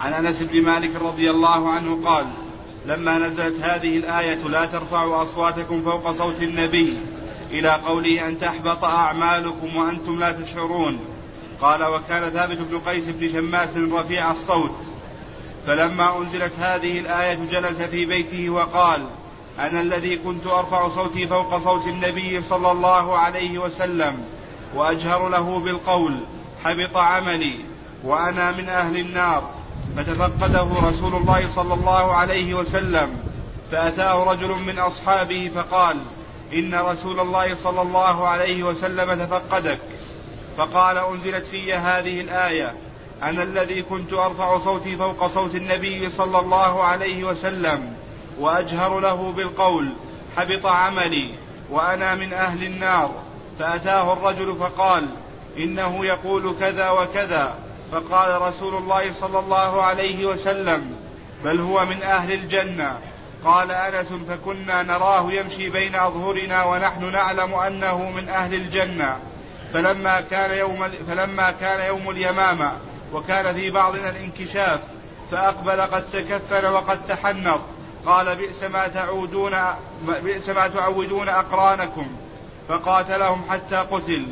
عن أنس بن مالك رضي الله عنه قال: لما نزلت هذه الآية لا ترفعوا أصواتكم فوق صوت النبي إلى قوله أن تحبط أعمالكم وأنتم لا تشعرون، قال: وكان ثابت بن قيس بن شماس رفيع الصوت، فلما أنزلت هذه الآية جلس في بيته وقال: أنا الذي كنت أرفع صوتي فوق صوت النبي صلى الله عليه وسلم وأجهر له بالقول حبط عملي وأنا من أهل النار. فتفقده رسول الله صلى الله عليه وسلم، فأتاه رجل من أصحابه فقال: إن رسول الله صلى الله عليه وسلم تفقدك. فقال: أنزلت في هذه الآية أنا الذي كنت أرفع صوتي فوق صوت النبي صلى الله عليه وسلم وأجهر له بالقول حبط عملي وأنا من أهل النار. فأتاه الرجل فقال: إنه يقول كذا وكذا. فقال رسول الله صلى الله عليه وسلم: بل هو من أهل الجنة. قال أنس: فكنا نراه يمشي بين أظهرنا ونحن نعلم أنه من أهل الجنة. فلما كان يوم اليمامة وكان في بعضنا الانكشاف فأقبل قد تكفن وقد تحنط، قال: بئس ما تعودون أقرانكم، فقاتلهم حتى قتل.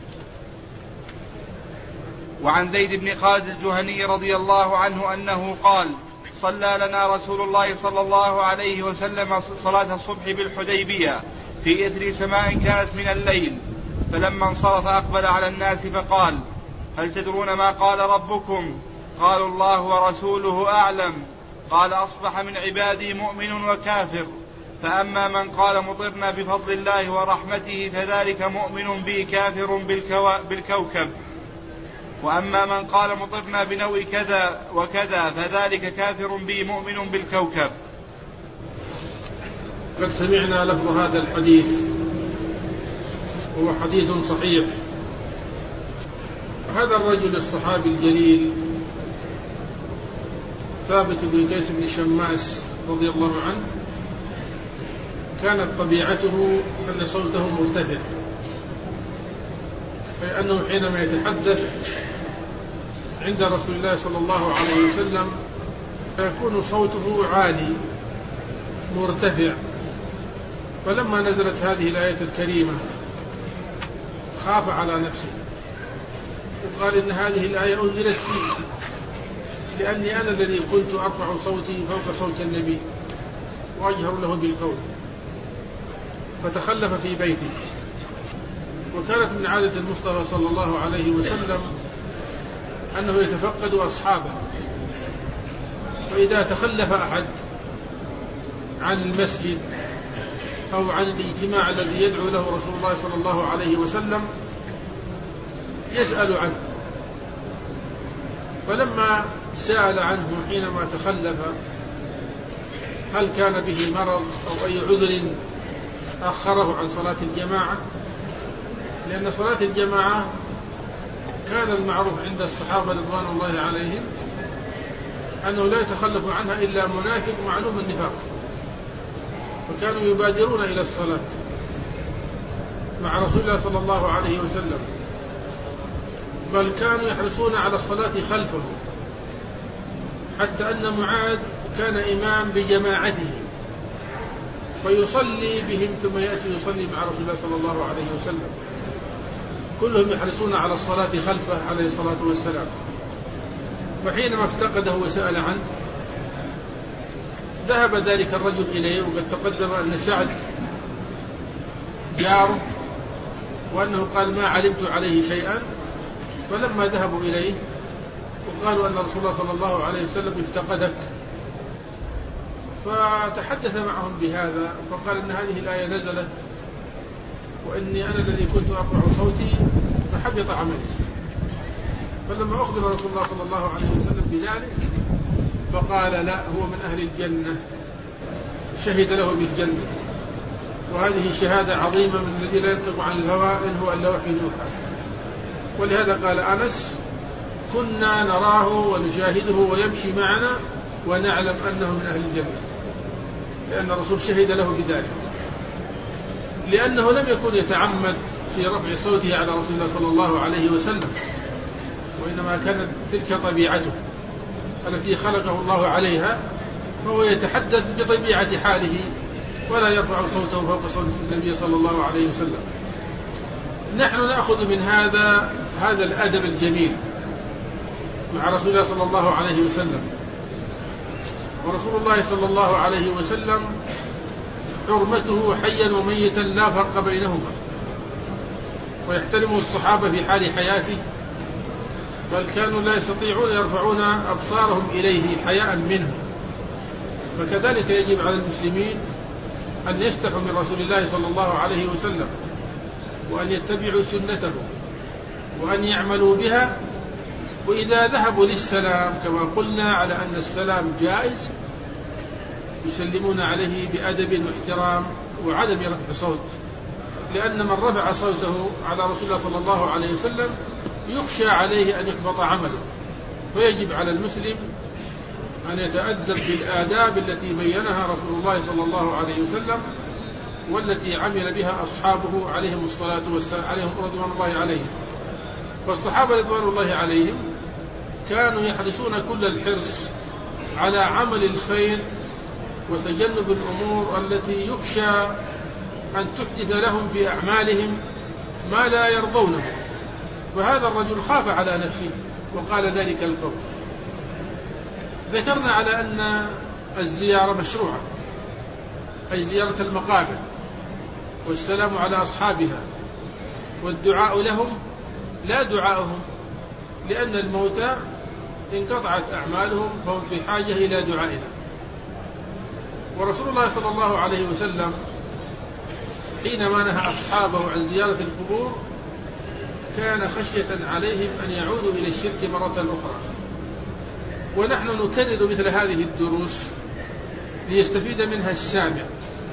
وعن زيد بن خالد الجهني رضي الله عنه أنه قال: صلى لنا رسول الله صلى الله عليه وسلم صلاة الصبح بالحديبية في إثر سماء كانت من الليل، فلما انصرف أقبل على الناس فقال: هل تدرون ما قال ربكم؟ قالوا: الله ورسوله أعلم. قال: أصبح من عبادي مؤمن وكافر، فأما من قال مطرنا بفضل الله ورحمته فذلك مؤمن بي كافر بالكوكب، وأما من قال مطرنا بنوء كذا وكذا فذلك كافر بي مؤمن بالكوكب. قد سمعنا لفظ هذا الحديث، هو حديث صحيح. هذا الرجل الصحابي الجليل ثابت بن قيس بن شماس رضي الله عنه كانت طبيعته أن صوته مرتفع، أي أنه حينما يتحدث عند رسول الله صلى الله عليه وسلم فيكون صوته عالي مرتفع. فلما نزلت هذه الآية الكريمة خاف على نفسه وقال: إن هذه الآية أنزلت فيه لأني أنا الذي كنت أرفع صوتي فوق صوت النبي وأجهر له بالقول. فتخلف في بيته. وكانت من عادة المصطفى صلى الله عليه وسلم أنه يتفقد أصحابه، فإذا تخلف أحد عن المسجد أو عن الاجتماع الذي يدعو له رسول الله صلى الله عليه وسلم يسأل عنه. فلما سأل عنه حينما تخلف هل كان به مرض أو أي عذر أخره عن صلاة الجماعة، لأن صلاة الجماعة كان المعروف عند الصحابة رضوان الله عليهم أنه لا يتخلف عنها إلا منافق معلوم النفاق، فكانوا يبادرون إلى الصلاة مع رسول الله صلى الله عليه وسلم، بل كانوا يحرصون على الصلاة خلفه، حتى أن معاذ كان إمام بجماعته فيصلي بهم ثم يأتي يصلي مع رسول الله صلى الله عليه وسلم، كلهم يحرصون على الصلاة خلفه عليه الصلاة والسلام. وحينما افتقده وسأل عنه ذهب ذلك الرجل إليه، وقد تقدم أن سعد جاره وأنه قال: ما علمت عليه شيئا. فلما ذهبوا إليه وقالوا أن رسول الله صلى الله عليه وسلم افتقدك، فتحدث معهم بهذا فقال: إن هذه الآية نزلت وإني أنا الذي كنت أرفع صوتي فحبط عملي. فلما أخبر رسول الله صلى الله عليه وسلم بذلك فقال: لا، هو من أهل الجنة، شهد له بالجنة. وهذه شهادة عظيمة من الذي لا ينطق عن الهوى إن هو إلا وحي يوحى. ولهذا قال أنس: كنا نراه ونشاهده ويمشي معنا ونعلم أنه من أهل الجنة، لأن الرسول شهد له بذلك، لأنه لم يكن يتعمد في رفع صوته على رسول الله صلى الله عليه وسلم، وإنما كانت تلك طبيعته. التي خلقه الله عليها، فهو يتحدث بطبيعة حاله ولا يرفع صوته فوق صوت النبي صلى الله عليه وسلم. نحن نأخذ من هذا الأدب الجميل مع رسول الله صلى الله عليه وسلم. ورسول الله صلى الله عليه وسلم حرمته حيا وميتا لا فرق بينهما، ويحترم الصحابة في حال حياته، بل كانوا لا يستطيعون يرفعون أبصارهم إليه حياء منه. فكذلك يجب على المسلمين أن يستحوا من رسول الله صلى الله عليه وسلم، وأن يتبعوا سنته، وأن يعملوا بها. وإذا ذهبوا للسلام كما قلنا على أن السلام جائز، يسلمون عليه بأدب واحترام وعدم رفع صوت، لأن من رفع صوته على رسول الله صلى الله عليه وسلم يخشى عليه أن يحبط عمله. فيجب على المسلم أن يتأدب بالآداب التي بينها رسول الله صلى الله عليه وسلم، والتي عمل بها أصحابه عليهم الصلاة والسلام، عليهم رضوان الله عليهم. فالصحابة رضوان الله عليهم كانوا يحرصون كل الحرص على عمل الخير وتجنب الأمور التي يخشى أن تحدث لهم في أعمالهم ما لا يرضونه. وهذا الرجل خاف على نفسه وقال ذلك القول. ذكرنا على أن الزيارة مشروعة، أي زيارة المقابر والسلام على أصحابها والدعاء لهم لا دعاءهم، لأن الموتى انقطعت أعمالهم فهم في حاجة إلى دعائنا. ورسول الله صلى الله عليه وسلم حينما نهى أصحابه عن زيارة القبور كان خشية عليهم أن يعودوا إلى الشرك مرة أخرى. ونحن نكرر مثل هذه الدروس ليستفيد منها السامع،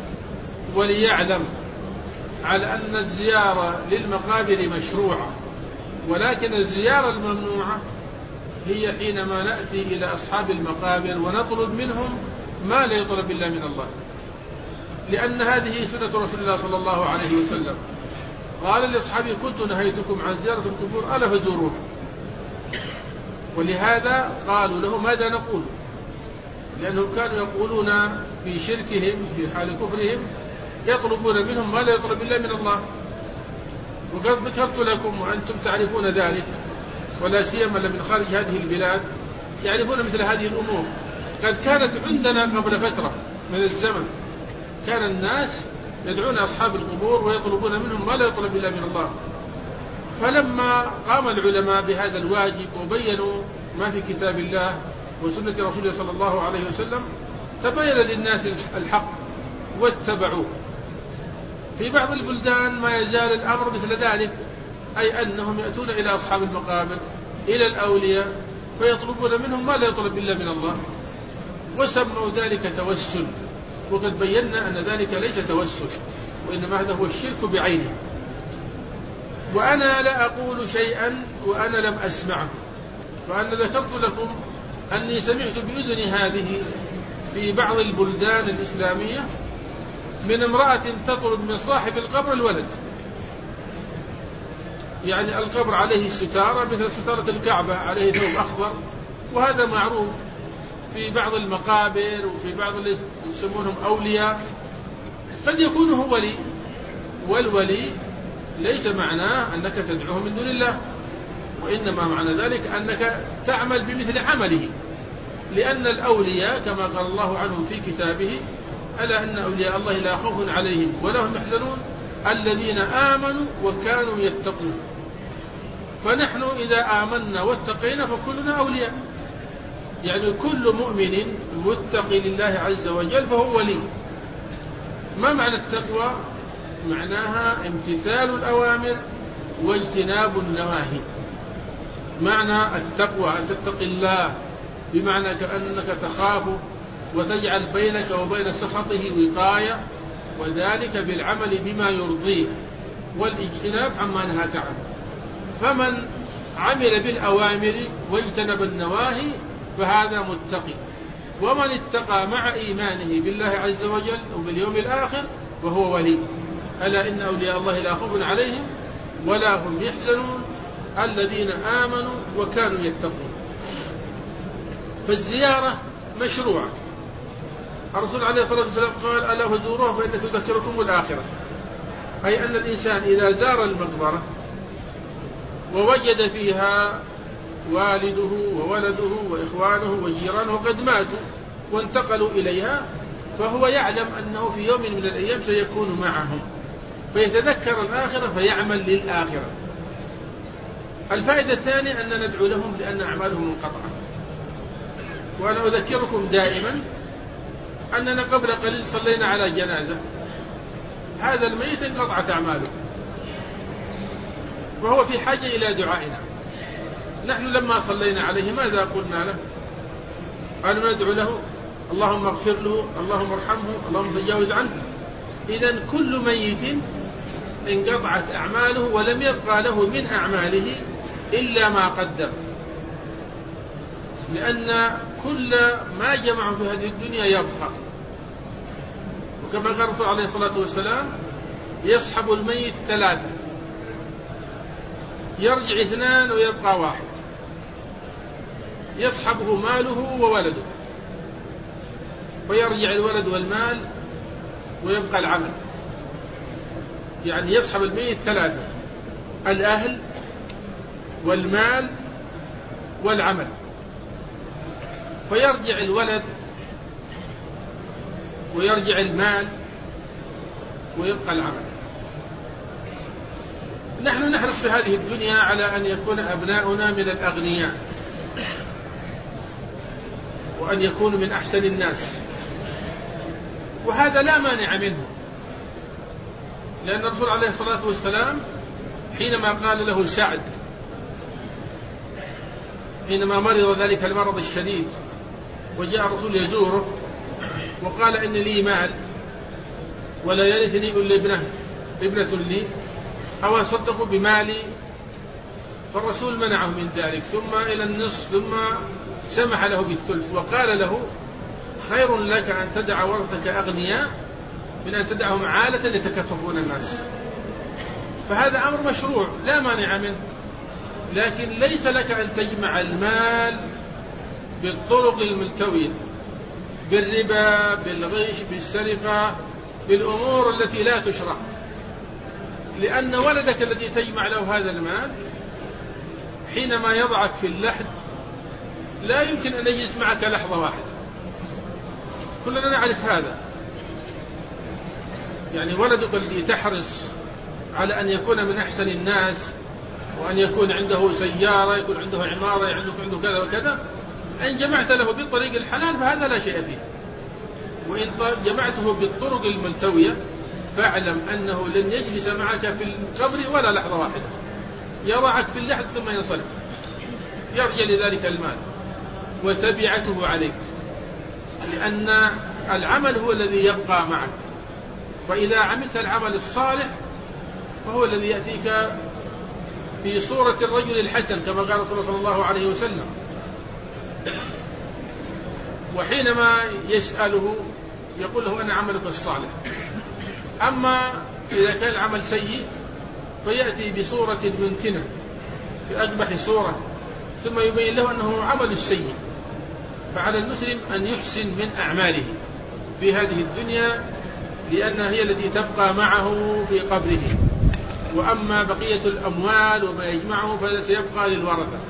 وليعلم على أن الزيارة للمقابر مشروعة، ولكن الزيارة الممنوعة هي حينما نأتي إلى أصحاب المقابر ونطلب منهم ما لا يطلب إلا من الله، لأن هذه سنة رسول الله صلى الله عليه وسلم. قال لأصحابه: كنت نهيتكم عن زيارة القبور ألا فزوروها. ولهذا قالوا له: ماذا نقول؟ لأنهم كانوا يقولون في شركهم في حال كفرهم يطلبون منهم ما لا يطلب إلا من الله. وقد ذكرت لكم وأنتم تعرفون ذلك، ولا سيما من خارج هذه البلاد يعرفون مثل هذه الأمور. قد كانت عندنا قبل فترة من الزمن كان الناس يدعون أصحاب القبور ويطلبون منهم ما لا يطلب إلا من الله. فلما قام العلماء بهذا الواجب وبينوا ما في كتاب الله وسنة رسوله صلى الله عليه وسلم تبين للناس الحق واتبعوه. في بعض البلدان ما يزال الأمر مثل ذلك، أي أنهم يأتون إلى أصحاب المقابر إلى الأولياء فيطلبون منهم ما لا يطلب إلا من الله، وسموا ذلك توسل. وقد بينا أن ذلك ليس توسل، وإنما هذا هو الشرك بعينه. وأنا لا أقول شيئا وأنا لم أسمعه، وأنا ذكرت لكم أني سمعت بأذني هذه في بعض البلدان الإسلامية من امرأة تطلب من صاحب القبر الولد، يعني القبر عليه ستارة مثل ستارة الكعبة عليه ثوب أخضر، وهذا معروف في بعض المقابر وفي بعض اللي يسمونهم أولياء. قد يكون هو ولي، والولي ليس معناه أنك تدعوه من دون الله، وإنما معنى ذلك أنك تعمل بمثل عمله، لأن الأولياء كما قال الله عنهم في كتابه: ألا إن أولياء الله لا خوف عليهم ولا هم يحزنون الذين آمنوا وكانوا يتقون. فنحن إذا آمنا واتقينا فكلنا أولياء، يعني كل مؤمن متقي لله عز وجل فهو ولي. ما معنى التقوى؟ معناها امتثال الأوامر واجتناب النواهي. معنى التقوى أن تتقي الله بمعنى كأنك تخافه وتجعل بينك وبين سخطه وقاية، وذلك بالعمل بما يرضيه والاجتناب عما نهاك عنه. فمن عمل بالأوامر واجتنب النواهي فهذا متقي، ومن اتقى مع إيمانه بالله عز وجل وباليوم الآخر وهو ولي. ألا إن أولياء الله لا خوف عليهم ولا هم يحزنون الذين آمنوا وكانوا يتقون. فالزيارة مشروعة. الرسول عليه الصلاة والسلام قال: ألا فزوروها فإن تذكركم الآخرة، أي أن الإنسان إذا زار المقبرة ووجد فيها والده وولده وإخوانه وجيرانه قد ماتوا وانتقلوا إليها، فهو يعلم أنه في يوم من الأيام سيكون معهم، فيتذكر الآخرة فيعمل للآخرة. الفائدة الثانية أن ندعو لهم لأن أعمالهم منقطعة. وأنا أذكركم دائما أننا قبل قليل صلينا على جنازة، هذا الميت انقطعت أعماله وهو في حاجة إلى دعائنا. نحن لما صلينا عليه ماذا قلنا له؟ قالوا ندعو له: اللهم اغفر له، اللهم ارحمه، اللهم تجاوز عنه. إذن كل ميت انقطعت أعماله ولم يبقى له من أعماله إلا ما قدم، لأن كل ما جمعه في هذه الدنيا يبقى. وكما قال الرسول عليه الصلاة والسلام: يصحب الميت 3، يرجع 2 ويبقى 1. يصحبه ماله وولده، ويرجع الولد والمال ويبقى العمل. يعني يصحب الميت 3: الأهل والمال والعمل، فيرجع الولد ويرجع المال ويبقى العمل. نحن نحرص في هذه الدنيا على أن يكون أبناؤنا من الأغنياء، وأن يكونوا من أحسن الناس، وهذا لا مانع منه، لأن الرسول عليه الصلاة والسلام حينما قال له سعد حينما مرض ذلك المرض الشديد وجاء الرسول يزوره وقال: إن لي مال ولا يرثني إلا ابنة لي، أو أصدق بمالي؟ فالرسول منعه من ذلك، ثم إلى النصف، ثم سمح له بالثلث، وقال له: خير لك أن تدع ورثك أغنياء من أن تدعهم عالة يتكففون الناس. فهذا أمر مشروع لا مانع منه، لكن ليس لك أن تجمع المال بالطرق الملتوية، بالربا، بالغش، بالسرقة، بالأمور التي لا تشرع، لأن ولدك الذي تجمع له هذا المال حينما يضعك في اللحد لا يمكن أن يجلس معك لحظة واحدة. كلنا نعرف هذا. يعني ولدك الذي تحرص على أن يكون من أحسن الناس، وأن يكون عنده سيارة، يكون عنده عمارة، عنده كذا وكذا، إن جمعت له بالطريق الحلال فهذا لا شيء فيه، وإن جمعته بالطرق الملتوية فاعلم أنه لن يجلس معك في القبر ولا لحظة واحدة، يضعك في اللحد ثم ينصرف، يرجع لذلك المال وتبعته عليك، لأن العمل هو الذي يبقى معك. فإذا عملت العمل الصالح فهو الذي يأتيك في صورة الرجل الحسن كما قال رسول الله صلى الله عليه وسلم. وحينما يسأله يقول له: أنا عملك الصالح. أما إذا كان العمل سيء فيأتي بصورة منتنة بأقبح صورة ثم يبين له أنه عمل السيء. فعلى المسلم أن يحسن من أعماله في هذه الدنيا، لأنها هي التي تبقى معه في قبره، وأما بقية الأموال وما يجمعه فهذا سيبقى للورثة.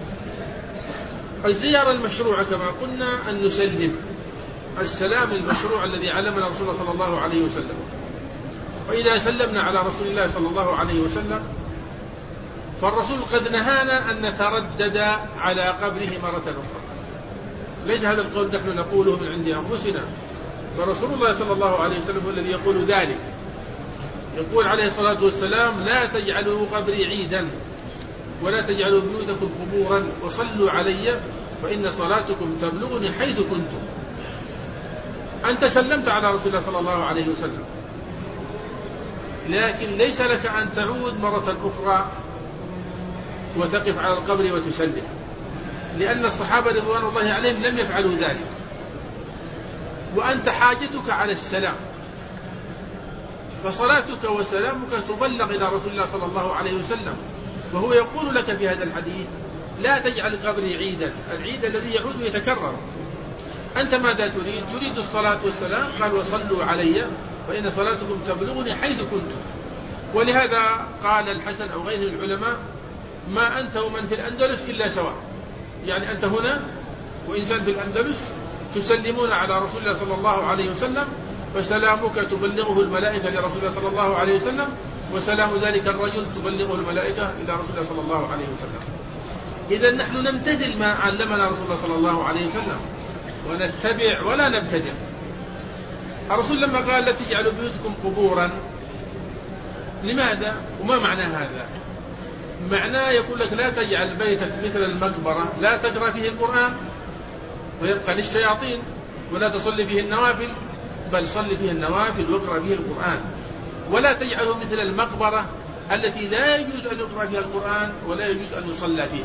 الزيارة المشروعة كما قلنا أن نسلم السلام المشروع الذي علمنا رسول الله صلى الله عليه وسلم. وإذا سلمنا على رسول الله صلى الله عليه وسلم فالرسول قد نهانا أن نتردد على قبره مرة أخرى. ليس هذا القول نحن نقوله من عند أنفسنا، فرسول الله صلى الله عليه وسلم هو الذي يقول ذلك. يقول عليه الصلاة والسلام: لا تجعلوا قبري عيدا ولا تجعلوا بيوتكم قبورا وصلوا علي فإن صلاتكم تبلغني حيث كنتم. أنت سلمت على رسول الله صلى الله عليه وسلم، لكن ليس لك أن تعود مرة أخرى وتقف على القبر وتسلم، لأن الصحابة رضوان الله عليهم لم يفعلوا ذلك، وأنت حاجتك على السلام، فصلاتك وسلامك تبلغ إلى رسول الله صلى الله عليه وسلم، وهو يقول لك في هذا الحديث: لا تجعل قبري عيدا، العيد الذي يعود ويتكرر. أنت ماذا تريد؟ تريد الصلاة والسلام، قال وصلوا علي فإن صلاتكم تبلغني حيث كنتم. ولهذا قال الحسن أو غيره العلماء ما أنت ومن في الأندلس إلا سواء، يعني أنت هنا وإنسان في الأندلس تسلمون على رسول الله صلى الله عليه وسلم، فسلامك تبلغه الملائكة لرسول الله صلى الله عليه وسلم، وسلام ذلك الرجل تبلغه الملائكة إلى رسول الله صلى الله عليه وسلم. إذا نحن نمتثل ما علمنا رسول الله صلى الله عليه وسلم ونتبع ولا نبتدع. الرسول لما قال لا تجعلوا بيوتكم قبورا، لماذا؟ وما معنى هذا؟ معناه يقول لك لا تجعل بيتك مثل المقبرة، لا تقرأ فيه القرآن ويبقى للشياطين، ولا تصلي فيه النوافل، بل صلي فيه النوافل واقرأ فيه القرآن. ولا تجعله مثل المقبرة التي لا يجوز أن يقرأ فيها القرآن ولا يجوز أن يصلى فيها.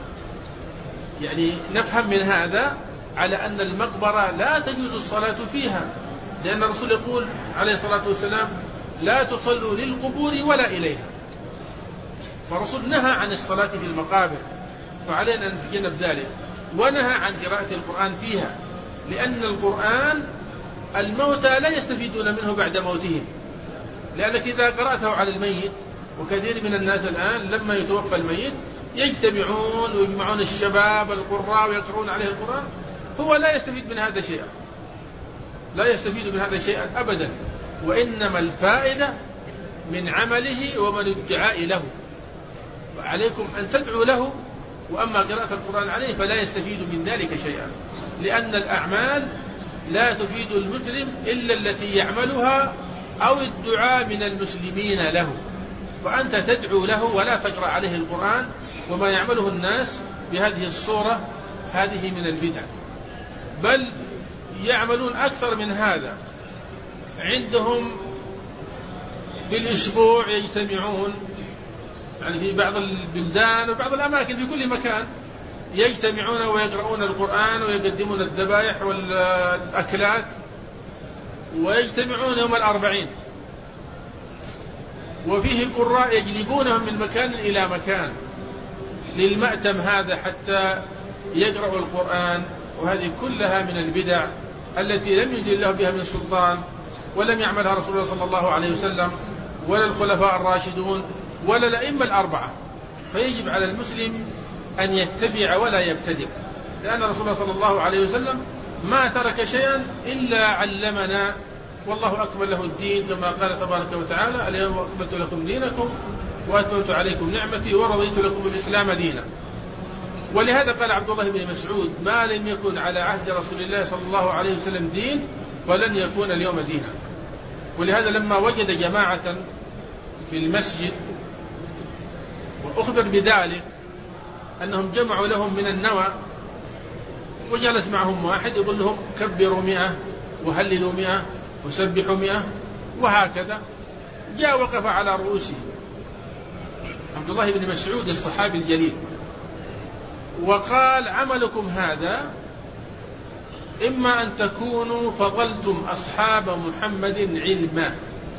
يعني نفهم من هذا على أن المقبرة لا تجوز الصلاة فيها، لأن الرسول يقول عليه الصلاة والسلام لا تصلوا للقبور ولا إليها. فالرسول نهى عن الصلاة في المقابر، فعلينا أن نتجنب ذلك، ونهى عن قراءة القرآن فيها، لأن القرآن الموتى لا يستفيدون منه بعد موتهم، لأنك إذا قرأته على الميت، وكثير من الناس الآن لما يتوفى الميت يجتمعون ويجمعون الشباب القراء ويقرؤون عليه القرآن، هو لا يستفيد من هذا شيئا، لا يستفيد من هذا شيئا أبدا، وإنما الفائدة من عمله ومن الدعاء له، وعليكم أن تدعوا له، وأما قراءة القرآن عليه فلا يستفيد من ذلك شيئا، لأن الأعمال لا تفيد المسلم إلا التي يعملها أو الدعاء من المسلمين له، فأنت تدعو له ولا تقرأ عليه القرآن. وما يعمله الناس بهذه الصورة هذه من البدع، بل يعملون أكثر من هذا. عندهم في الأسبوع يجتمعون، يعني في بعض البلدان وبعض الأماكن في كل مكان يجتمعون ويقرؤون القرآن ويقدمون الذبائح والأكلات، ويجتمعون يوم الأربعين، وفيه قراء يجلبونهم من مكان إلى مكان للمأتم هذا حتى يقرأوا القرآن. وهذه كلها من البدع التي لم يجد الله بها من سلطان، ولم يعملها رسول الله صلى الله عليه وسلم ولا الخلفاء الراشدون ولا الأئمة الأربعة. فيجب على المسلم أن يتبع ولا يبتدع، لأن رسول الله صلى الله عليه وسلم ما ترك شيئا إلا علمنا، والله أكمل له الدين، كما قال تبارك وتعالى اليوم أكملت لكم دينكم وأتممت عليكم نعمتي ورضيت لكم الإسلام دينا. ولهذا قال عبد الله بن مسعود ما لم يكن على عهد رسول الله صلى الله عليه وسلم دين فلن يكون اليوم دينا. ولهذا لما وجد جماعة في المسجد وأخبر بذلك أنهم جمعوا لهم من النوى، وجلس معهم واحد يقول لهم كبروا 100 وهللوا 100 وسبحوا 100 وهكذا، جاء وقف على رؤوسهم عبد الله بن مسعود الصحابي الجليل وقال عملكم هذا إما أن تكونوا فضلتم أصحاب محمد علما،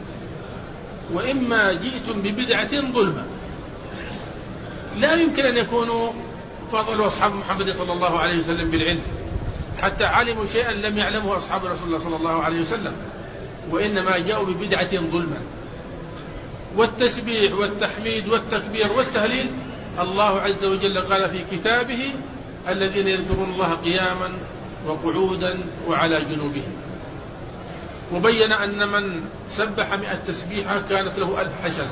وإما جئتم ببدعة ظلما. لا يمكن أن يكونوا فضلوا أصحاب محمد صلى الله عليه وسلم بالعلم حتى علموا شيئا لم يعلمه أصحاب رسول الله صلى الله عليه وسلم، وإنما جاءوا ببدعة ظلما. والتسبيح والتحميد والتكبير والتهليل الله عز وجل قال في كتابه الذين يذكرون الله قياما وقعودا وعلى جنوبهم، وبين أن من سبح 100 تسبيحة كانت له 1000 حسنة.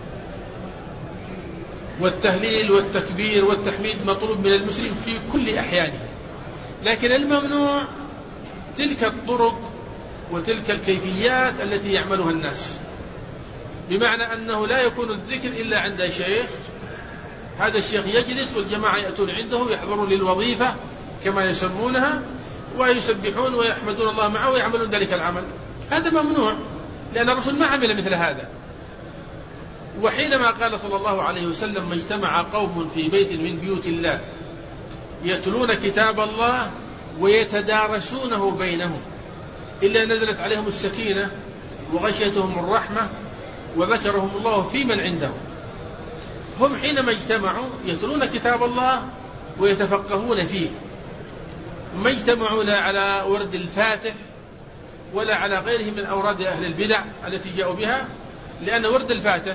والتهليل والتكبير والتحميد مطلوب من المسلم في كل أحيانه، لكن الممنوع تلك الطرق وتلك الكيفيات التي يعملها الناس، بمعنى أنه لا يكون الذكر إلا عند شيخ، هذا الشيخ يجلس والجماعة يأتون عنده يحضرون للوظيفة كما يسمونها ويسبحون ويحمدون الله معه ويعملون ذلك العمل. هذا ممنوع لأن الرسول ما عمل مثل هذا. وحينما قال صلى الله عليه وسلم ما اجتمع قوم في بيت من بيوت الله يتلون كتاب الله ويتدارسونه بينهم إلا نزلت عليهم السكينة وغشيتهم الرحمة وذكرهم الله في من عنده. هم حينما اجتمعوا يتلون كتاب الله ويتفقهون فيه، ما اجتمعوا لا على ورد الفاتح ولا على غيره من أوراد أهل البدع التي جاءوا بها، لأن ورد الفاتح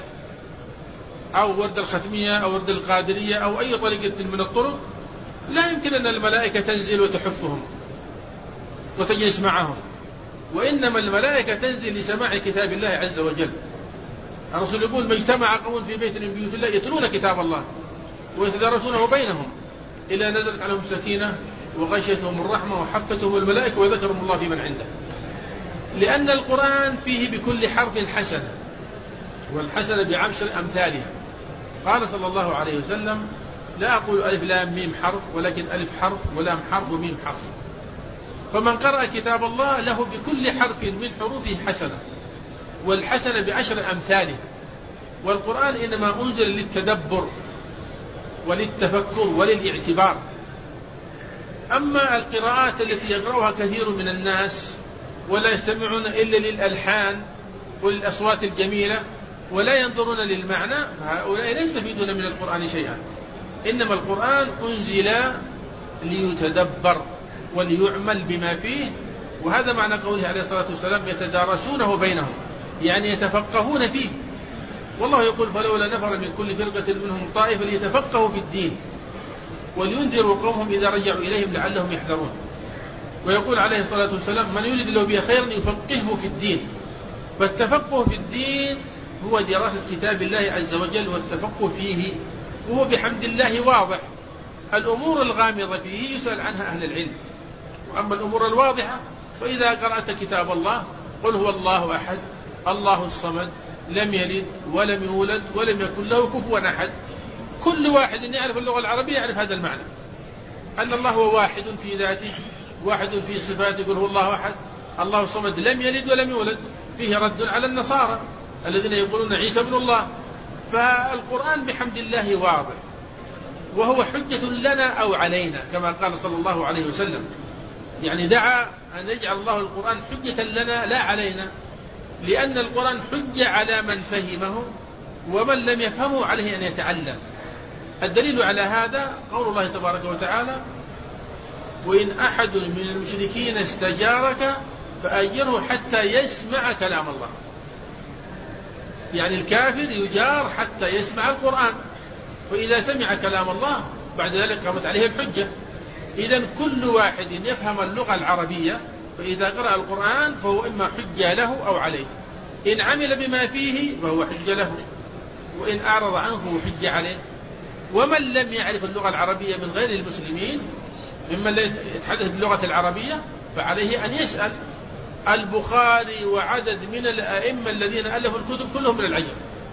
أو ورد الختمية أو ورد القادرية أو أي طريقة من الطرق لا يمكن أن الملائكة تنزل وتحفهم وتجلس معهم، وإنما الملائكة تنزل لسماع كتاب الله عز وجل. الرسول يقول: ما اجتمع قوم في بيت من بيوت الله يتلون كتاب الله ويتدارسونه بينهم إلا نزلت عليهم السكينة وغشيتهم الرحمة وحفتهم الملائكة وذكرهم الله في من عنده. لأن القرآن فيه بكل حرف حسنة، والحسنة بعشر أمثالها. قال صلى الله عليه وسلم: لا أقول ألف لام ميم حرف، ولكن ألف حرف ولام حرف وميم حرف. فمن قرأ كتاب الله له بكل حرف من حروفه حسنة، والحسنة بعشر أمثاله. والقرآن إنما أنزل للتدبر وللتفكر وللاعتبار. أما القراءات التي يقرأها كثير من الناس ولا يستمعون إلا للألحان والأصوات الجميلة ولا ينظرون للمعنى، فهؤلاء لا يستفيدون من القرآن شيئا. إنما القرآن أنزل ليتدبر وليعمل بما فيه، وهذا معنى قوله عليه الصلاة والسلام: يتدارسونه بينهم، يعني يتفقهون فيه. والله يقول: فلولا نفر من كل فرقة منهم طائفة ليتفقهوا في الدين ولينذروا قومهم إذا رجعوا إليهم لعلهم يحذرون. ويقول عليه الصلاة والسلام: من يريد له به خيرا يفقهه في الدين. فالتفقه في الدين هو دراسة كتاب الله عز وجل والتفقه فيه، وهو بحمد الله واضح. الأمور الغامضة فيه يسأل عنها أهل العلم، وأما الأمور الواضحة فإذا قرأت كتاب الله: قل هو الله أحد الله الصمد لم يلد ولم يولد ولم يكن له كفوا أحد. كل واحد يعرف اللغة العربية يعرف هذا المعنى، أن الله هو واحد في ذاته واحد في صفاته. يقول: هو الله أحد الله الصمد لم يلد ولم يولد. فيه رد على النصارى الذين يقولون عيسى ابن الله. فالقرآن بحمد الله واضح، وهو حجة لنا أو علينا كما قال صلى الله عليه وسلم. يعني دعا أن يجعل الله القرآن حجة لنا لا علينا، لأن القرآن حجة على من فهمه، ومن لم يفهمه عليه أن يتعلم. الدليل على هذا قول الله تبارك وتعالى: وإن أحد من المشركين استجارك فأجره حتى يسمع كلام الله. يعني الكافر يجار حتى يسمع القرآن، وإذا سمع كلام الله بعد ذلك قامت عليه الحجة. إذن كل واحد يفهم اللغة العربية فإذا قرأ القرآن فهو إما حجة له أو عليه. إن عمل بما فيه فهو حجة له، وإن أعرض عنه فهو حجة عليه. ومن لم يعرف اللغة العربية من غير المسلمين ممن لا يتحدث باللغة العربية فعليه أن يسأل. البخاري وعدد من الأئمة الذين ألفوا الكتب كلهم من العجم،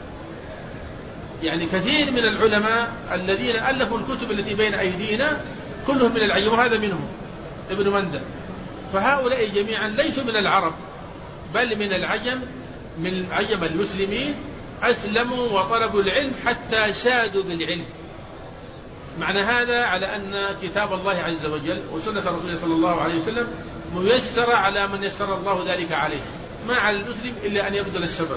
يعني كثير من العلماء الذين ألفوا الكتب التي بين أيدينا كلهم من العجم، وهذا منهم ابن مندى. فهؤلاء جميعا ليسوا من العرب بل من العجم، من عجم المسلمين، أسلموا وطلبوا العلم حتى سادوا بالعلم. معنى هذا على أن كتاب الله عز وجل وسنة رسوله صلى الله عليه وسلم ميسرة على من يسر الله ذلك عليه، ما على المسلم إلا أن يبذل السبب.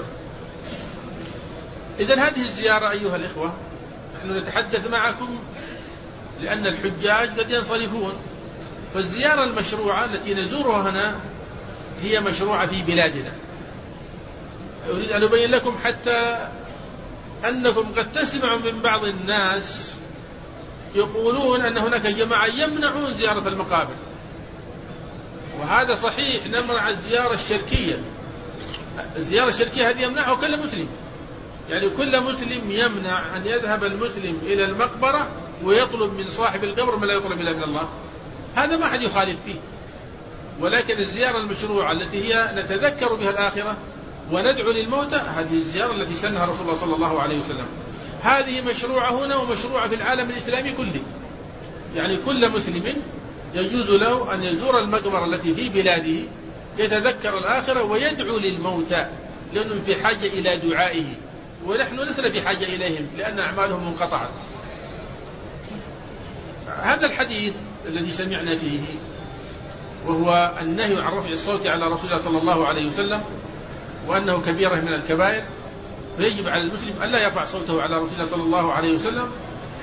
إذن هذه الزيارة أيها الإخوة نحن نتحدث معكم لأن الحجاج قد ينصرفون، فالزيارة المشروعة التي نزورها هنا هي مشروعة في بلادنا. أريد أن أبين لكم حتى أنكم قد تسمعوا من بعض الناس يقولون أن هناك جماعة يمنعون زيارة المقابر، وهذا صحيح، نمنع الزيارة الشركية. الزيارة الشركية هذه يمنعها كل مسلم، يعني كل مسلم يمنع أن يذهب المسلم إلى المقبرة ويطلب من صاحب القبر ما لا يطلب إلا من الله، هذا ما حد يخالف فيه. ولكن الزيارة المشروعة التي هي نتذكر بها الآخرة وندعو للموتى، هذه الزيارة التي سنها رسول الله صلى الله عليه وسلم. هذه مشروعة هنا ومشروعة في العالم الإسلامي كله، يعني كل مسلم يجوز له أن يزور المقبرة التي في بلاده يتذكر الآخرة ويدعو للموتى، لأنهم في حاجة إلى دعائه، ونحن لسنا في حاجة إليهم لأن أعمالهم منقطعة. هذا الحديث الذي سمعنا فيه وهو النهي عن رفع الصوت على رسول الله صلى الله عليه وسلم، وأنه كبيرة من الكبائر، فيجب على المسلم ألا يرفع صوته على رسول الله صلى الله عليه وسلم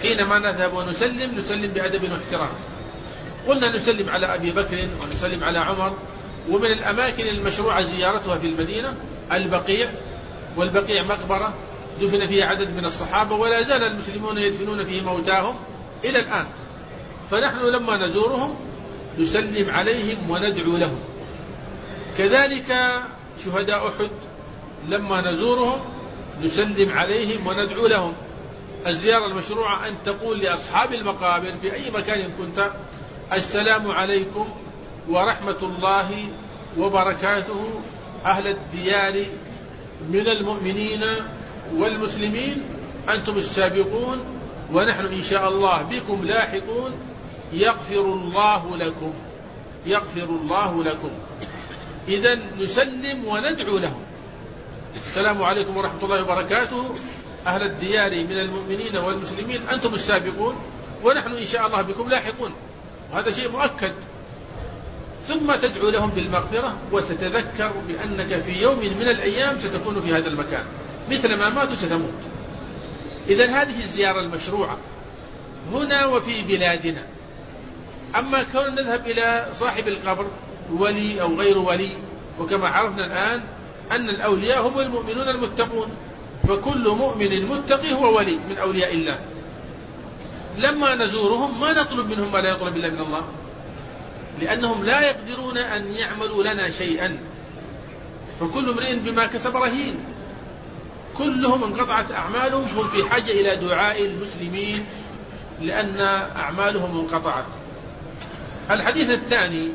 حينما نذهب ونسلم نسلم بأدب واحترام. قلنا نسلم على أبي بكر ونسلم على عمر. ومن الأماكن المشروعة زيارتها في المدينة البقيع، والبقيع مقبرة دفن فيها عدد من الصحابة، ولا زال المسلمون يدفنون فيه موتاهم إلى الآن. فنحن لما نزورهم نسلم عليهم وندعو لهم. كذلك شهداء أحد لما نزورهم نسلم عليهم وندعو لهم. الزيارة المشروعة أن تقول لأصحاب المقابر في أي مكان كنت: السلام عليكم ورحمة الله وبركاته أهل الديار من المؤمنين والمسلمين، أنتم السابقون ونحن إن شاء الله بكم لاحقون، يغفر الله لكم، يغفر الله لكم. إذن نسلم وندعو لهم: السلام عليكم ورحمة الله وبركاته أهل الديار من المؤمنين والمسلمين، أنتم السابقون ونحن إن شاء الله بكم لاحقون. وهذا شيء مؤكد. ثم تدعو لهم بالمغفرة وتتذكر بأنك في يوم من الأيام ستكون في هذا المكان، مثل ما ماتوا ستموت. إذن هذه الزيارة المشروعة هنا وفي بلادنا. أما كون نذهب إلى صاحب القبر ولي أو غير ولي، وكما عرفنا الآن أن الأولياء هم المؤمنون المتقون، فكل مؤمن متقي هو ولي من أولياء الله. لما نزورهم ما نطلب منهم ما لا يطلب إلا من الله، لأنهم لا يقدرون أن يعملوا لنا شيئا، فكل امرئ بما كسب رهين. كلهم انقطعت أعمالهم، هم في حاجة إلى دعاء المسلمين لأن أعمالهم انقطعت. الحديث الثاني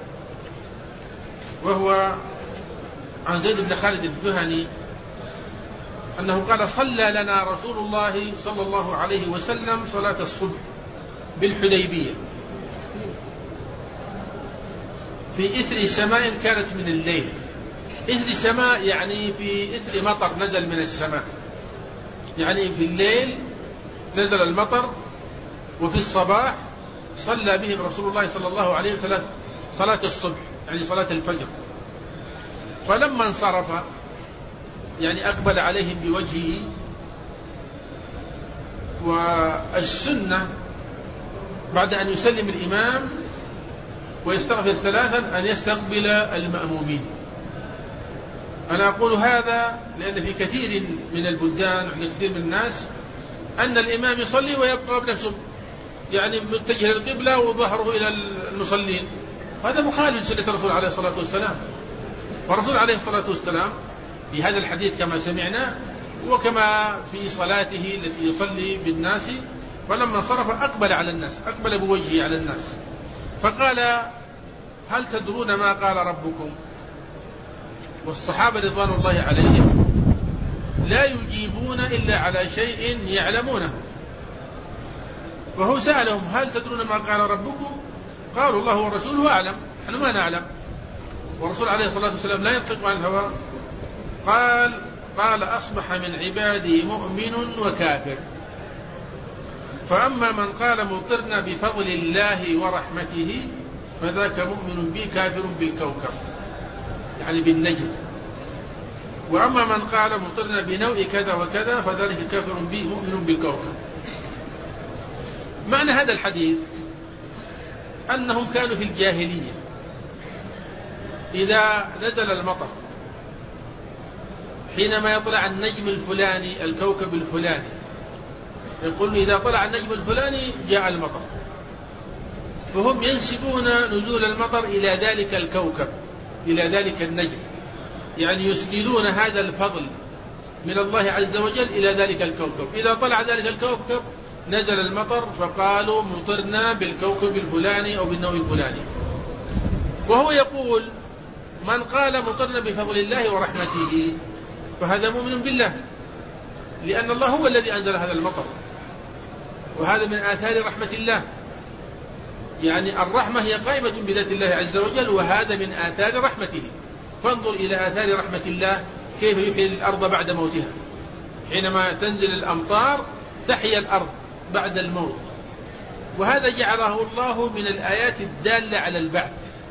وهو عن زيد بن خالد الجهني أنه قال: صلى لنا رسول الله صلى الله عليه وسلم صلاة الصبح بالحديبية في إثر سماء كانت من الليل. إثر سماء يعني في إثر مطر نزل من السماء، يعني في الليل نزل المطر، وفي الصباح صلى بهم رسول الله صلى الله عليه وسلم صلاة الصبح يعني صلاة الفجر. فلما انصرف يعني أقبل عليهم بوجهه. والسنة بعد أن يسلم الإمام ويستغفر ثلاثا أن يستقبل المأمومين. أنا أقول هذا لأن في كثير من البلدان وعند كثير من الناس أن الإمام يصلي ويبقى بنفسه يعني متجه للقبلة وظهره إلى المصلين. هذا مخالف لسنة الرسول عليه الصلاة والسلام. والرسول عليه الصلاة والسلام في هذا الحديث كما سمعنا وكما في صلاته التي يصلي بالناس، فلما انصرف أقبل على الناس، أقبل بوجهه على الناس، فقال: هل تدرون ما قال ربكم؟ والصحابة رضوان الله عليهم لا يجيبون إلا على شيء يعلمونه. وهو سألهم: هل تدرون ما قال ربكم؟ قالوا: الله ورسوله أعلم، نحن ما نعلم. والرسول عليه الصلاة والسلام لا ينطق عن الهوى. قال: أصبح من عبادي مؤمن وكافر، فأما من قال مطرنا بفضل الله ورحمته فذاك مؤمن بي كافر بالكوكب يعني بالنجم، وأما من قال مطرنا بنوء كذا وكذا فذلك كافر بي مؤمن بالكوكب. معنى هذا الحديث أنهم كانوا في الجاهلية إذا نزل المطر حينما يطلع النجم الفلاني الكوكب الفلاني، يقول إذا طلع النجم الفلاني جاء المطر، فهم ينسبون نزول المطر إلى ذلك الكوكب إلى ذلك النجم، يعني يسندون هذا الفضل من الله عز وجل إلى ذلك الكوكب. إذا طلع ذلك الكوكب نزل المطر فقالوا مطرنا بالكوكب الفلاني أو بالنوع الفلاني. وهو يقول: من قال مطرنا بفضل الله ورحمته فهذا مؤمن بالله، لأن الله هو الذي أنزل هذا المطر، وهذا من آثار رحمة الله، يعني الرحمة هي قائمة بذات الله عز وجل، وهذا من آثار رحمته. فانظر إلى آثار رحمة الله كيف يحيي الأرض بعد موتها، حينما تنزل الأمطار تحيا الأرض بعد الموت. وهذا جعله الله من الآيات الدالة على البعث،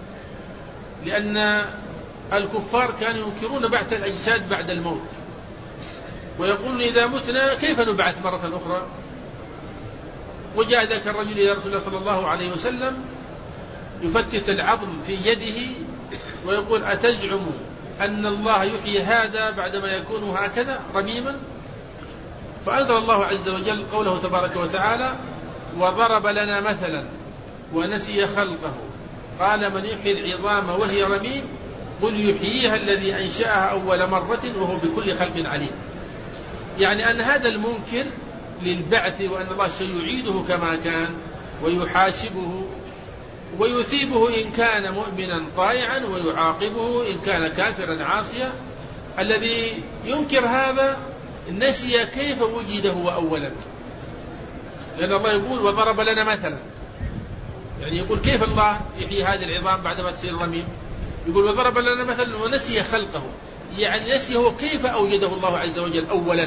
لأن الكفار كانوا ينكرون بعث الأجساد بعد الموت، ويقولون إذا متنا كيف نبعث مرة أخرى؟ وجاء ذاك الرجل إلى رسول الله صلى الله عليه وسلم يفتت العظم في يده ويقول: أتزعم أن الله يحيي هذا بعدما يكون هكذا رميما؟ فأنزل الله عز وجل قوله تبارك وتعالى: وضرب لنا مثلا ونسي خلقه قال من يحيي العظام وهي رميم قل يحييها الذي أنشأها أول مرة وهو بكل خلق عليم. يعني أن هذا المنكر للبعث وأن الله سيعيده كما كان ويحاسبه ويثيبه إن كان مؤمنا طائعا ويعاقبه إن كان كافرا عاصيا، الذي ينكر هذا نسي كيف وجد هو أولا، لأن الله يقول وضرب لنا مثلا، يعني يقول كيف الله يحيي هذه العظام بعدما تصير رميم؟ يقول وضرب لنا مثلا ونسي خلقه، يعني نسي هو كيف أوجده الله عز وجل أولا.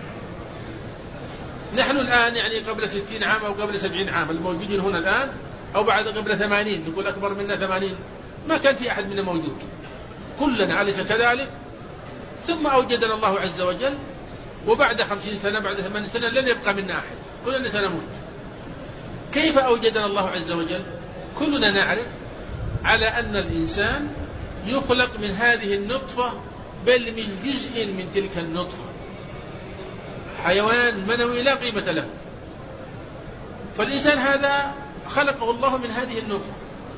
نحن الآن يعني قبل 60 عام أو قبل 70 عام الموجودين هنا الآن، أو بعد قبل 80 نقول أكبر منا 80 ما كان في أحد منا موجود، كلنا أليس كذلك؟ ثم أوجدنا الله عز وجل، وبعد 50 سنة بعد 80 سنة لن يبقى منا أحد، كلنا سنموت. كيف أوجدنا الله عز وجل؟ كلنا نعرف على أن الإنسان يخلق من هذه النطفة، بل من جزء من تلك النطفة، حيوان منوي لا قيمة له. فالإنسان هذا خلقه الله من هذه النطفة،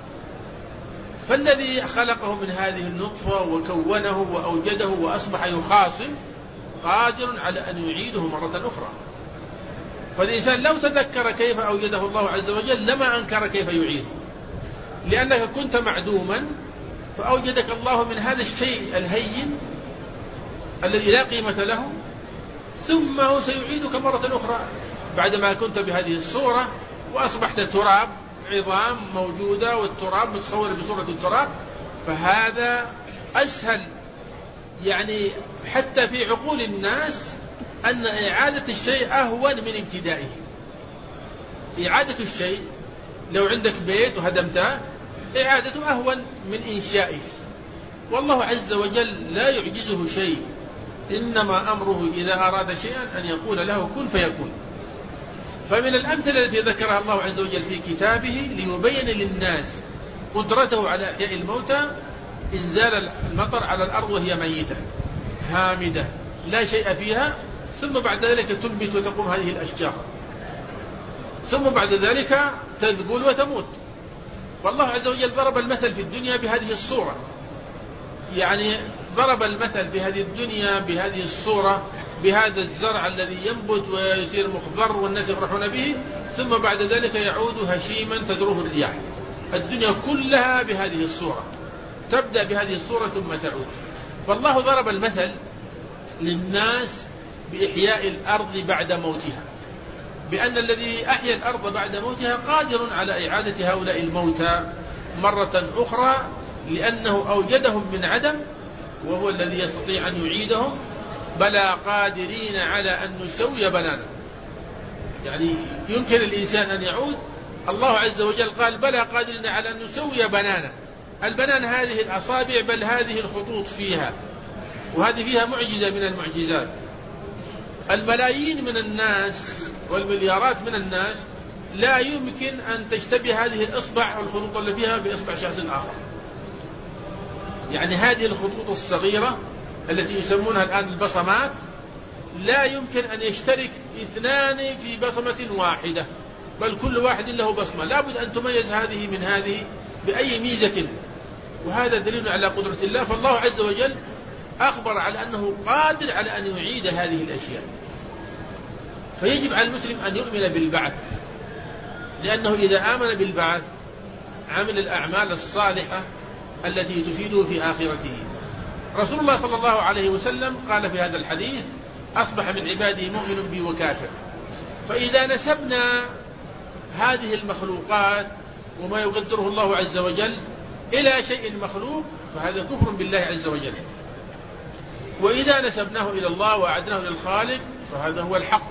فالذي خلقه من هذه النطفة وكونه وأوجده وأصبح يخاصم قادر على أن يعيده مرة أخرى. فالإنسان لو تذكر كيف أوجده الله عز وجل لما أنكر كيف يعيده، لأنك كنت معدوما فأوجدك الله من هذا الشيء الهين الذي لا قيمة له، ثم هو سيعيدك مرة أخرى بعدما كنت بهذه الصورة وأصبحت تراب، عظام موجودة والتراب متصور بصورة التراب. فهذا أسهل يعني حتى في عقول الناس أن إعادة الشيء أهون من ابتدائه. إعادة الشيء لو عندك بيت وهدمته إعادته أهون من إنشائه، والله عز وجل لا يعجزه شيء، إنما أمره إذا أراد شيئا أن يقول له كن فيكون. فمن الأمثلة التي ذكرها الله عز وجل في كتابه ليبين للناس قدرته على إحياء الموتى إنزال المطر على الأرض وهي ميتة هامدة لا شيء فيها، ثم بعد ذلك تنبت وتقوم هذه الأشجار، ثم بعد ذلك تذبل وتموت. والله عز وجل ضرب المثل في الدنيا بهذه الصورة، يعني ضرب المثل بهذه الدنيا بهذه الصورة، بهذا الزرع الذي ينبت ويصير مخضر والناس يفرحون به، ثم بعد ذلك يعود هشيما تدروه الرياح. الدنيا كلها بهذه الصورة، تبدأ بهذه الصورة ثم تعود. فالله ضرب المثل للناس بإحياء الأرض بعد موتها، بأن الذي أحيا الأرض بعد موتها قادر على إعادة هؤلاء الموتى مرة أخرى، لأنه أوجدهم من عدم وهو الذي يستطيع أن يعيدهم. بلى قادرين على أن نسوي بنانا، يعني يمكن الإنسان أن يعود، الله عز وجل قال بلى قادرين على أن نسوي بنانا. البنان هذه الأصابع بل هذه الخطوط فيها، وهذه فيها معجزة من المعجزات. الملايين من الناس والمليارات من الناس لا يمكن أن تشتبه هذه الإصبع والخطوط اللي فيها بإصبع شخص آخر. يعني هذه الخطوط الصغيرة التي يسمونها الآن البصمات لا يمكن أن يشترك اثنان في بصمة واحدة، بل كل واحد له بصمة، لا بد أن تميز هذه من هذه بأي ميزة، وهذا دليل على قدرة الله. فالله عز وجل أخبر على أنه قادر على أن يعيد هذه الأشياء. فيجب على المسلم أن يؤمن بالبعث، لأنه إذا آمن بالبعث عمل الأعمال الصالحة التي تفيده في آخرته. رسول الله صلى الله عليه وسلم قال في هذا الحديث أصبح من عبادي مؤمن بي وكافر. فإذا نسبنا هذه المخلوقات وما يقدره الله عز وجل إلى شيء مخلوق فهذا كفر بالله عز وجل، وإذا نسبناه إلى الله وأعدناه للخالق فهذا هو الحق.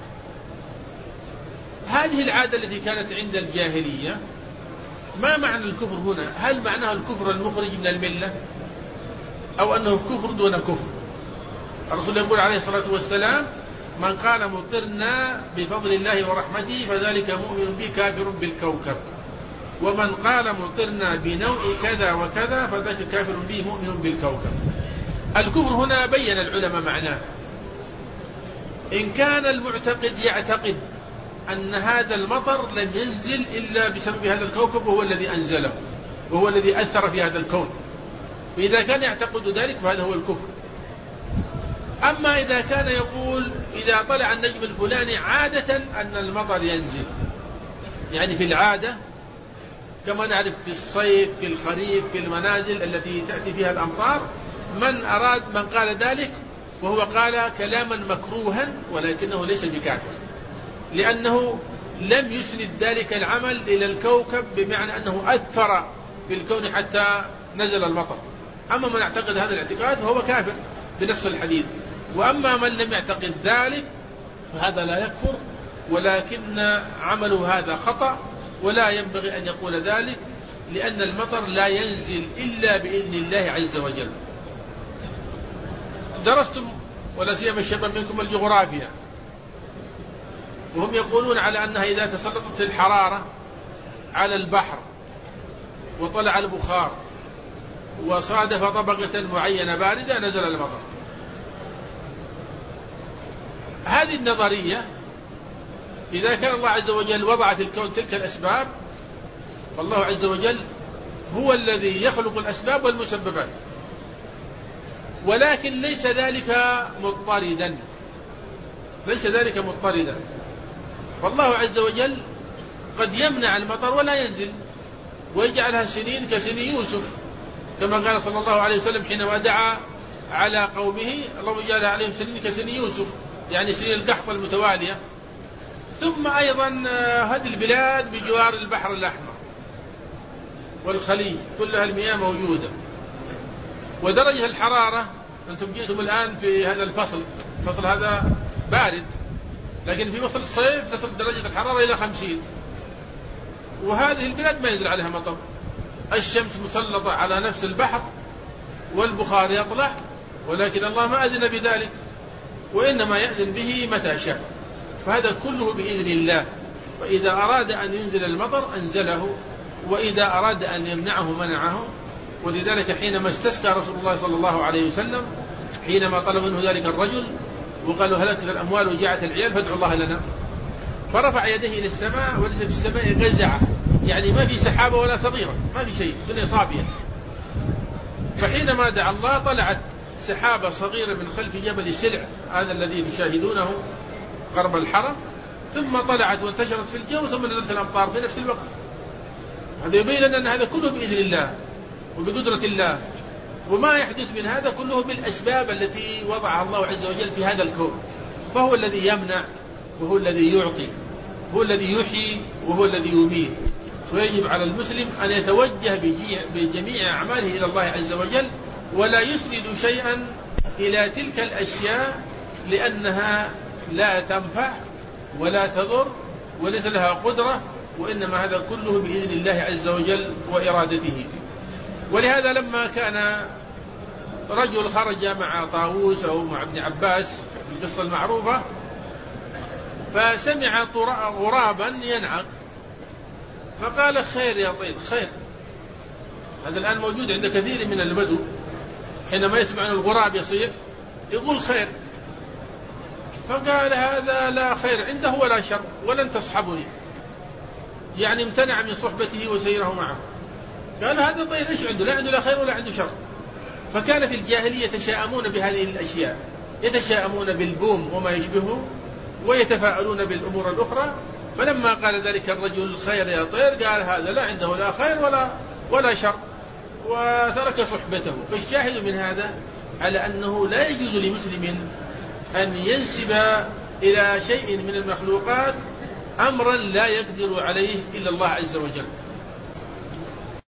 هذه العادة التي كانت عند الجاهلية، ما معنى الكفر هنا؟ هل معناه الكفر المخرج من الملة أو أنه كفر دون كفر؟ الرسول يقول عليه الصلاة والسلام من قال مطرنا بفضل الله ورحمته فذلك مؤمن به كافر بالكوكب، ومن قال مطرنا بنوع كذا وكذا فذلك كافر به مؤمن بالكوكب. الكفر هنا بين العلماء معناه. إن كان المعتقد يعتقد أن هذا المطر لم ينزل إلا بسبب هذا الكوكب وهو الذي أنزله وهو الذي أثر في هذا الكون، وإذا كان يعتقد ذلك فهذا هو الكفر. أما إذا كان يقول إذا طلع النجم الفلاني عادة أن المطر ينزل، يعني في العادة كما نعرف في الصيف في الخريف في المنازل التي تأتي فيها الأمطار، من قال ذلك وهو قال كلاما مكروها ولكنه ليس بكافر، لأنه لم يسند ذلك العمل إلى الكوكب بمعنى أنه أثر في الكون حتى نزل المطر. أما من اعتقد هذا الاعتقاد فهو كافر بنص الحديث، وأما من لم يعتقد ذلك فهذا لا يكفر، ولكن عمله هذا خطأ ولا ينبغي أن يقول ذلك، لأن المطر لا ينزل إلا بإذن الله عز وجل. درستم ولا سيما الشباب منكم الجغرافيا، وهم يقولون على أنها إذا تسلطت الحرارة على البحر وطلع البخار وصادف طبقة معينة باردة نزل المطر. هذه النظرية إذا كان الله عز وجل وضع في الكون تلك الأسباب، فالله عز وجل هو الذي يخلق الأسباب والمسببات، ولكن ليس ذلك مضطردا، ليس ذلك مضطردا. فالله عز وجل قد يمنع المطر ولا ينزل ويجعلها سنين كسنين يوسف، كما قال صلى الله عليه وسلم حينما دعا على قومه اللهم اجعل عليهم سنين كسنين يوسف، يعني سنين القحط المتوالية. ثم أيضا هذه البلاد بجوار البحر الأحمر والخليج كلها المياه موجودة، ودرجة الحرارة أنتم جئتم الآن في هذا الفصل هذا بارد، لكن في فصل الصيف تصل درجة الحرارة إلى 50، وهذه البلاد ما ينزل عليها مطر، الشمس مسلطة على نفس البحر والبخار يطلع، ولكن الله ما أذن بذلك، وإنما يأذن به متى شاء، فهذا كله بإذن الله. وإذا أراد أن ينزل المطر أنزله، وإذا أراد أن يمنعه منعه. ولذلك حينما استسقى رسول الله صلى الله عليه وسلم حينما طلب منه ذلك الرجل وقالوا هلكت الأموال وجاعت العيال فادعوا الله لنا، فرفع يديه إلى السماء وليس في السماء غزعة، يعني ما في سحابة ولا صغيرة، ما في شيء، الدنيا صافية. فحينما دعا الله طلعت سحابة صغيرة من خلف جبل سلع هذا الذي تشاهدونه قرب الحرم، ثم طلعت وانتشرت في الجو، ثم نزلت الأمطار في نفس الوقت. هذا يبين لنا أن هذا كله بإذن الله وبقدرة الله، وما يحدث من هذا كله بالأسباب التي وضعها الله عز وجل في هذا الكون. فهو الذي يمنع وهو الذي يعطي، هو الذي يحيي وهو الذي يميت. ويجب على المسلم أن يتوجه بجميع أعماله إلى الله عز وجل، ولا يسند شيئا إلى تلك الأشياء لأنها لا تنفع ولا تضر وليس لها قدرة، وإنما هذا كله بإذن الله عز وجل وإرادته. ولهذا لما كان رجل خرج مع طاووس أو مع ابن عباس القصة المعروفة، فسمع غرابا ينعق، فقال خير يا طير خير. هذا الآن موجود عند كثير من البدو، حينما يسمع أن الغراب يصير يقول خير، فقال هذا لا خير عنده ولا شر ولن تصحبني، يعني امتنع من صحبته وسيره معه. قال هذا طير ايش عنده؟ لا عنده لا خير ولا عنده شر. فكان في الجاهلية يتشاءمون بهذه الأشياء، يتشاءمون بالبوم وما يشبهه، ويتفاءلون بالأمور الأخرى. فلما قال ذلك الرجل خير يا طير قال هذا لا عنده لا خير ولا شر، وترك صحبته. فالشاهد من هذا على أنه لا يجوز لمسلم أن ينسب إلى شيء من المخلوقات أمرا لا يقدر عليه إلا الله عز وجل.